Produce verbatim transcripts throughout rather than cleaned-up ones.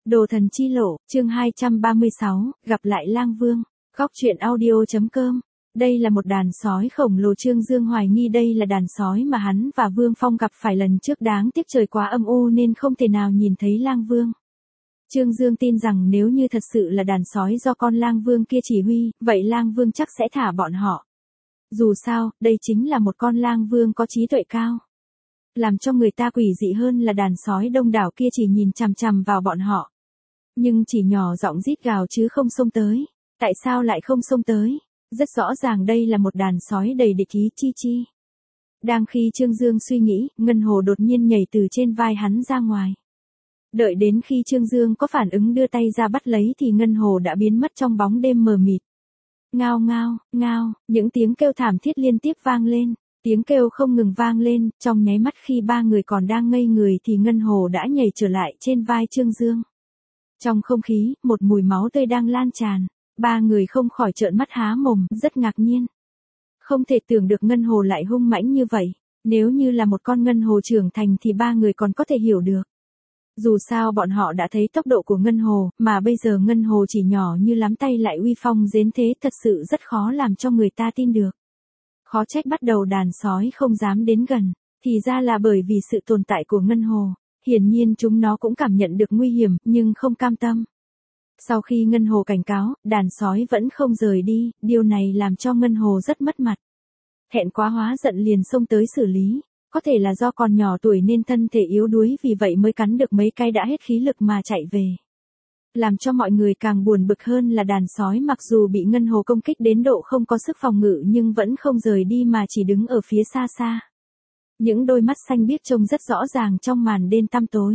Đồ thần chi lộ, chương hai trăm ba mươi sáu, gặp lại Lang Vương. Góc truyện audio.com. Đây là một đàn sói khổng lồ. Trương Dương hoài nghi đây là đàn sói mà hắn và Vương Phong gặp phải lần trước, đáng tiếc trời quá âm u nên không thể nào nhìn thấy Lang Vương. Trương Dương tin rằng nếu như thật sự là đàn sói do con Lang Vương kia chỉ huy, vậy Lang Vương chắc sẽ thả bọn họ. Dù sao, đây chính là một con Lang Vương có trí tuệ cao. Làm cho người ta quỷ dị hơn là đàn sói đông đảo kia chỉ nhìn chằm chằm vào bọn họ. Nhưng chỉ nhỏ giọng rít gào chứ không xông tới. Tại sao lại không xông tới? Rất rõ ràng đây là một đàn sói đầy địch ý. Chi chi. Đang khi Trương Dương suy nghĩ, Ngân Hồ đột nhiên nhảy từ trên vai hắn ra ngoài. Đợi đến khi Trương Dương có phản ứng đưa tay ra bắt lấy thì Ngân Hồ đã biến mất trong bóng đêm mờ mịt. Ngao ngao, ngao, những tiếng kêu thảm thiết liên tiếp vang lên. Tiếng kêu không ngừng vang lên, trong nháy mắt khi ba người còn đang ngây người thì Ngân Hồ đã nhảy trở lại trên vai Trương Dương. Trong không khí, một mùi máu tươi đang lan tràn. Ba người không khỏi trợn mắt há mồm, rất ngạc nhiên. Không thể tưởng được Ngân Hồ lại hung mãnh như vậy. Nếu như là một con Ngân Hồ trưởng thành thì ba người còn có thể hiểu được. Dù sao bọn họ đã thấy tốc độ của Ngân Hồ, mà bây giờ Ngân Hồ chỉ nhỏ như lắm tay lại uy phong đến thế, thật sự rất khó làm cho người ta tin được. Khó trách bắt đầu đàn sói không dám đến gần, thì ra là bởi vì sự tồn tại của Ngân Hồ. Hiển nhiên chúng nó cũng cảm nhận được nguy hiểm, nhưng không cam tâm. Sau khi Ngân Hồ cảnh cáo, đàn sói vẫn không rời đi, điều này làm cho Ngân Hồ rất mất mặt. Thẹn quá hóa giận liền xông tới xử lý, có thể là do còn nhỏ tuổi nên thân thể yếu đuối, vì vậy mới cắn được mấy cái đã hết khí lực mà chạy về. Làm cho mọi người càng buồn bực hơn là đàn sói mặc dù bị Ngân Hồ công kích đến độ không có sức phòng ngự nhưng vẫn không rời đi mà chỉ đứng ở phía xa xa. Những đôi mắt xanh biếc trông rất rõ ràng trong màn đêm tăm tối.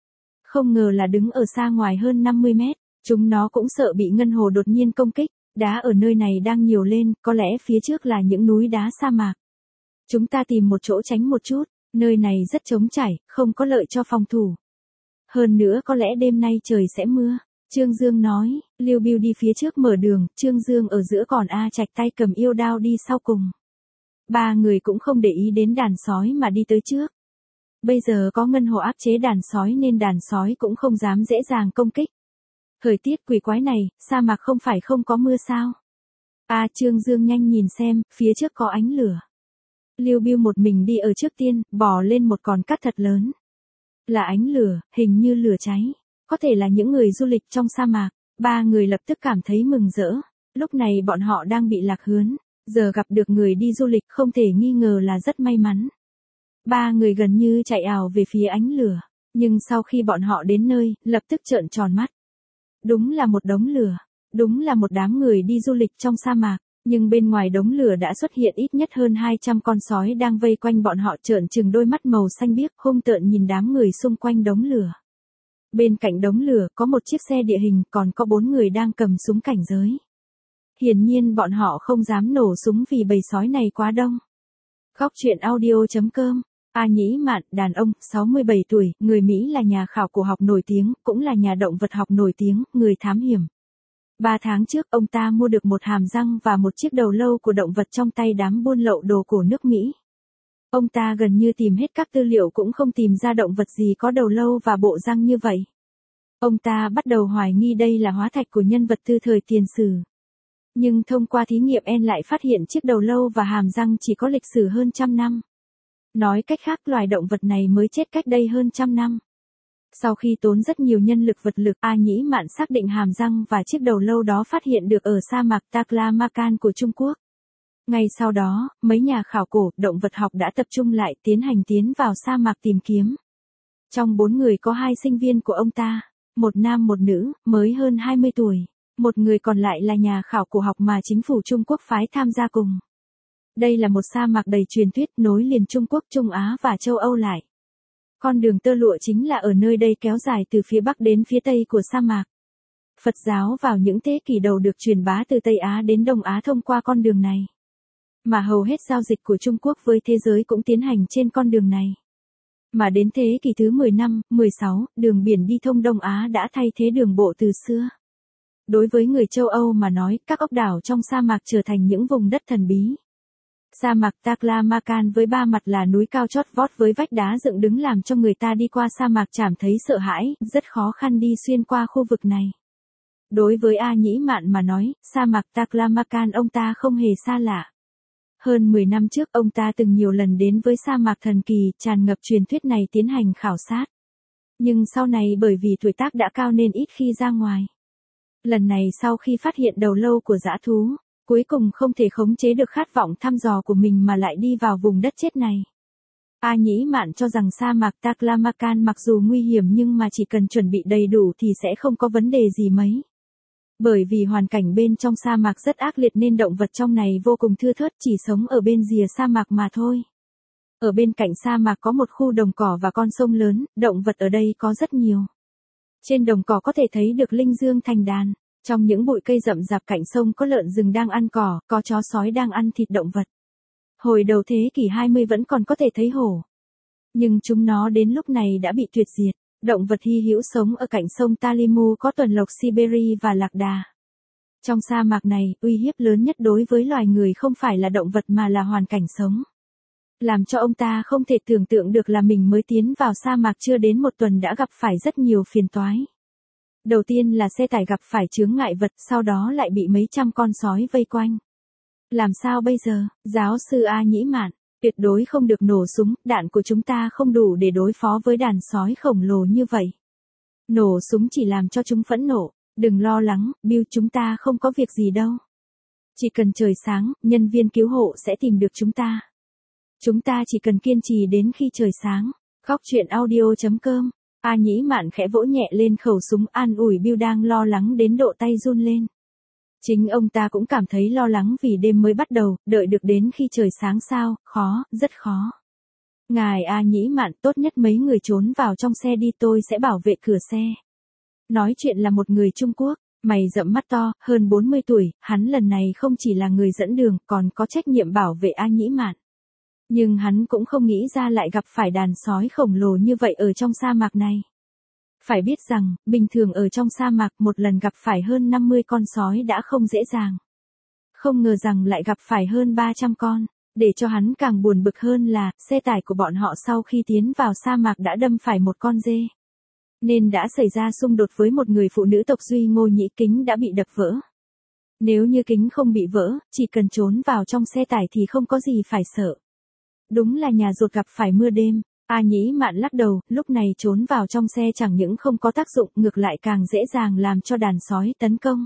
Không ngờ là đứng ở xa ngoài hơn năm mươi mét, chúng nó cũng sợ bị Ngân Hồ đột nhiên công kích. Đá ở nơi này đang nhiều lên, có lẽ phía trước là những núi đá sa mạc. Chúng ta tìm một chỗ tránh một chút, nơi này rất trống trải, không có lợi cho phòng thủ. Hơn nữa có lẽ đêm nay trời sẽ mưa. Trương Dương nói, Lưu Bưu đi phía trước mở đường, Trương Dương ở giữa còn A Trạch tay cầm yêu đao đi sau cùng. Ba người cũng không để ý đến đàn sói mà đi tới trước. Bây giờ có Ngân Hồ áp chế đàn sói nên đàn sói cũng không dám dễ dàng công kích. Thời tiết quỷ quái này, sa mạc không phải không có mưa sao? À, Trương Dương nhanh nhìn xem, phía trước có ánh lửa. Lưu Bưu một mình đi ở trước tiên, bò lên một con cát thật lớn. Là ánh lửa, hình như lửa cháy. Có thể là những người du lịch trong sa mạc. Ba người lập tức cảm thấy mừng rỡ. Lúc này bọn họ đang bị lạc hướng. Giờ gặp được người đi du lịch không thể nghi ngờ là rất may mắn. Ba người gần như chạy ào về phía ánh lửa. Nhưng sau khi bọn họ đến nơi, lập tức trợn tròn mắt. Đúng là một đống lửa. Đúng là một đám người đi du lịch trong sa mạc. Nhưng bên ngoài đống lửa đã xuất hiện ít nhất hơn hai trăm con sói đang vây quanh bọn họ, trợn trừng đôi mắt màu xanh biếc hung tợn nhìn đám người xung quanh đống lửa. Bên cạnh đống lửa có một chiếc xe địa hình, còn có bốn người đang cầm súng cảnh giới. Hiển nhiên bọn họ không dám nổ súng vì bầy sói này quá đông. Góc truyện audio.com. A Nhĩ Mạn, đàn ông, sáu mươi bảy tuổi, người Mỹ, là nhà khảo cổ học nổi tiếng, cũng là nhà động vật học nổi tiếng, người thám hiểm. Ba tháng trước, ông ta mua được một hàm răng và một chiếc đầu lâu của động vật trong tay đám buôn lậu đồ cổ nước Mỹ. Ông ta gần như tìm hết các tư liệu cũng không tìm ra động vật gì có đầu lâu và bộ răng như vậy. Ông ta bắt đầu hoài nghi đây là hóa thạch của nhân vật từ thời tiền sử. Nhưng thông qua thí nghiệm en lại phát hiện chiếc đầu lâu và hàm răng chỉ có lịch sử hơn trăm năm. Nói cách khác, loài động vật này mới chết cách đây hơn trăm năm. Sau khi tốn rất nhiều nhân lực vật lực, A Nhĩ Mạn xác định hàm răng và chiếc đầu lâu đó phát hiện được ở sa mạc Taklamakan của Trung Quốc. Ngay sau đó, mấy nhà khảo cổ, động vật học đã tập trung lại tiến hành tiến vào sa mạc tìm kiếm. Trong bốn người có hai sinh viên của ông ta, một nam một nữ, mới hơn hai mươi tuổi. Một người còn lại là nhà khảo cổ học mà chính phủ Trung Quốc phái tham gia cùng. Đây là một sa mạc đầy truyền thuyết nối liền Trung Quốc, Trung Á và châu Âu lại. Con đường tơ lụa chính là ở nơi đây kéo dài từ phía bắc đến phía tây của sa mạc. Phật giáo vào những thế kỷ đầu được truyền bá từ Tây Á đến Đông Á thông qua con đường này. Mà hầu hết giao dịch của Trung Quốc với thế giới cũng tiến hành trên con đường này. Mà đến thế kỷ thứ mười lăm, mười sáu, đường biển đi thông Đông Á đã thay thế đường bộ từ xưa. Đối với người châu Âu mà nói, các ốc đảo trong sa mạc trở thành những vùng đất thần bí. Sa mạc Taklamakan với ba mặt là núi cao chót vót với vách đá dựng đứng làm cho người ta đi qua sa mạc cảm thấy sợ hãi, rất khó khăn đi xuyên qua khu vực này. Đối với A Nhĩ Mạn mà nói, sa mạc Taklamakan ông ta không hề xa lạ. Hơn mười năm trước ông ta từng nhiều lần đến với sa mạc thần kỳ, tràn ngập truyền thuyết này tiến hành khảo sát. Nhưng sau này bởi vì tuổi tác đã cao nên ít khi ra ngoài. Lần này sau khi phát hiện đầu lâu của dã thú, cuối cùng không thể khống chế được khát vọng thăm dò của mình mà lại đi vào vùng đất chết này. A Nhĩ Mạn cho rằng sa mạc Taklamakan mặc dù nguy hiểm nhưng mà chỉ cần chuẩn bị đầy đủ thì sẽ không có vấn đề gì mấy. Bởi vì hoàn cảnh bên trong sa mạc rất ác liệt nên động vật trong này vô cùng thưa thớt, chỉ sống ở bên rìa sa mạc mà thôi. Ở bên cạnh sa mạc có một khu đồng cỏ và con sông lớn, động vật ở đây có rất nhiều. Trên đồng cỏ có thể thấy được linh dương thành đàn. Trong những bụi cây rậm rạp cạnh sông có lợn rừng đang ăn cỏ, có chó sói đang ăn thịt động vật. Hồi đầu thế kỷ hai mươi vẫn còn có thể thấy hổ. Nhưng chúng nó đến lúc này đã bị tuyệt diệt. Động vật hy hữu sống ở cạnh sông Talimu có tuần lộc Siberia và lạc đà. Trong sa mạc này, uy hiếp lớn nhất đối với loài người không phải là động vật mà là hoàn cảnh sống. Làm cho ông ta không thể tưởng tượng được là mình mới tiến vào sa mạc chưa đến một tuần đã gặp phải rất nhiều phiền toái. Đầu tiên là xe tải gặp phải chướng ngại vật, sau đó lại bị mấy trăm con sói vây quanh. Làm sao bây giờ, giáo sư A Nhĩ Mạn? Tuyệt đối không được nổ súng, đạn của chúng ta không đủ để đối phó với đàn sói khổng lồ như vậy. Nổ súng chỉ làm cho chúng phẫn nộ, đừng lo lắng, Bill, chúng ta không có việc gì đâu. Chỉ cần trời sáng, nhân viên cứu hộ sẽ tìm được chúng ta. Chúng ta chỉ cần kiên trì đến khi trời sáng. Góc truyện audio chấm com. A Nhĩ Mạn khẽ vỗ nhẹ lên khẩu súng an ủi Bill đang lo lắng đến độ tay run lên. Chính ông ta cũng cảm thấy lo lắng vì đêm mới bắt đầu, đợi được đến khi trời sáng sao, khó, rất khó. Ngài A Nhĩ Mạn, tốt nhất mấy người trốn vào trong xe đi, tôi sẽ bảo vệ cửa xe. Nói chuyện là một người Trung Quốc, mày rậm mắt to, hơn bốn mươi tuổi, hắn lần này không chỉ là người dẫn đường, còn có trách nhiệm bảo vệ A Nhĩ Mạn. Nhưng hắn cũng không nghĩ ra lại gặp phải đàn sói khổng lồ như vậy ở trong sa mạc này. Phải biết rằng, bình thường ở trong sa mạc một lần gặp phải hơn năm mươi con sói đã không dễ dàng. Không ngờ rằng lại gặp phải hơn ba trăm con. Để cho hắn càng buồn bực hơn là, xe tải của bọn họ sau khi tiến vào sa mạc đã đâm phải một con dê. Nên đã xảy ra xung đột với một người phụ nữ tộc Duy Ngô Nhĩ, kính đã bị đập vỡ. Nếu như kính không bị vỡ, chỉ cần trốn vào trong xe tải thì không có gì phải sợ. Đúng là nhà rột gặp phải mưa đêm. A Nhĩ Mạn lắc đầu, lúc này trốn vào trong xe chẳng những không có tác dụng, ngược lại càng dễ dàng làm cho đàn sói tấn công.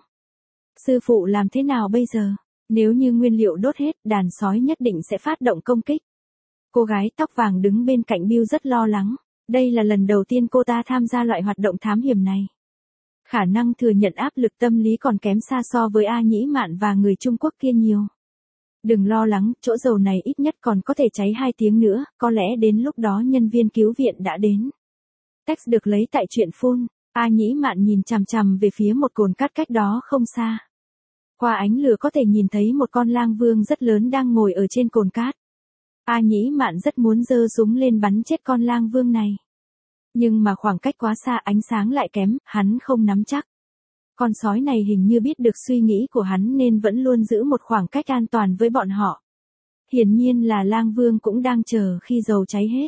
Sư phụ làm thế nào bây giờ? Nếu như nguyên liệu đốt hết, đàn sói nhất định sẽ phát động công kích. Cô gái tóc vàng đứng bên cạnh Bill rất lo lắng. Đây là lần đầu tiên cô ta tham gia loại hoạt động thám hiểm này. Khả năng thừa nhận áp lực tâm lý còn kém xa so với A Nhĩ Mạn và người Trung Quốc kia nhiều. Đừng lo lắng, chỗ dầu này ít nhất còn có thể cháy hai tiếng nữa, có lẽ đến lúc đó nhân viên cứu viện đã đến. Text được lấy tại truyện phun. A Nhĩ Mạn nhìn chằm chằm về phía một cồn cát cách đó không xa. Qua ánh lửa có thể nhìn thấy một con lang vương rất lớn đang ngồi ở trên cồn cát. A Nhĩ Mạn rất muốn giơ súng lên bắn chết con lang vương này. Nhưng mà khoảng cách quá xa, ánh sáng lại kém, hắn không nắm chắc. Con sói này hình như biết được suy nghĩ của hắn nên vẫn luôn giữ một khoảng cách an toàn với bọn họ. Hiển nhiên là lang vương cũng đang chờ khi dầu cháy hết.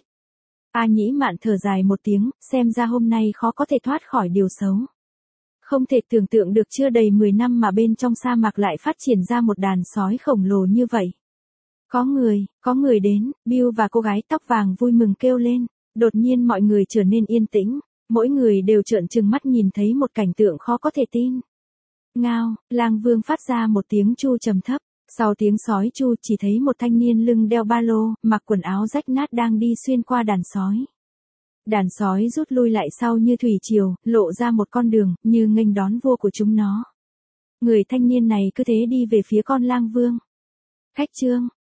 A Nhĩ Mạn thở dài một tiếng, xem ra hôm nay khó có thể thoát khỏi điều xấu. Không thể tưởng tượng được chưa đầy mười năm mà bên trong sa mạc lại phát triển ra một đàn sói khổng lồ như vậy. Có người, có người đến, Bill và cô gái tóc vàng vui mừng kêu lên. Đột nhiên mọi người trở nên yên tĩnh, mỗi người đều trợn trừng mắt nhìn thấy một cảnh tượng khó có thể tin. Ngao, lang vương phát ra một tiếng chu trầm thấp, sau tiếng sói chu chỉ thấy một thanh niên lưng đeo ba lô, mặc quần áo rách nát đang đi xuyên qua đàn sói. Đàn sói rút lui lại sau như thủy triều, lộ ra một con đường, như nghênh đón vua của chúng nó. Người thanh niên này cứ thế đi về phía con lang vương. Khách trương,